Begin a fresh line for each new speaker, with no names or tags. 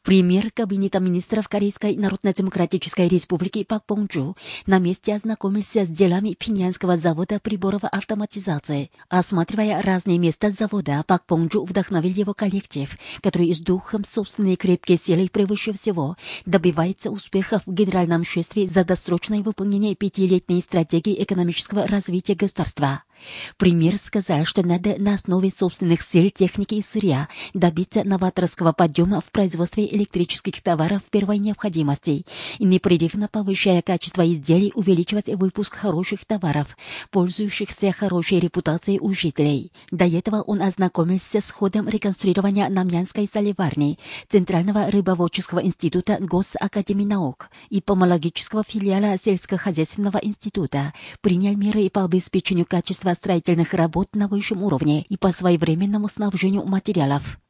Премьер Кабинета министров Корейской Народно-Демократической Республики Пак Понг-чу на месте ознакомился с делами Пиньянского завода приборов автоматизации. Осматривая разные места завода, Пак Понг-чу вдохновил его коллектив, который с духом собственной крепкой силой превыше всего добивается успехов в генеральном шествии за досрочное выполнение 5-летней стратегии экономического развития государства. Премьер сказал, что надо на основе собственных сил, техники и сырья добиться новаторского подъема в производстве электрических товаров первой необходимости и непрерывно повышая качество изделий увеличивать выпуск хороших товаров, пользующихся хорошей репутацией у жителей. До этого он ознакомился с ходом реконструирования Намьянской соливарни, Центрального рыбоводческого института Госакадемии наук и помологического филиала сельскохозяйственного института, принял меры по обеспечению качества строительных работ на высшем уровне и по своевременному снабжению материалов.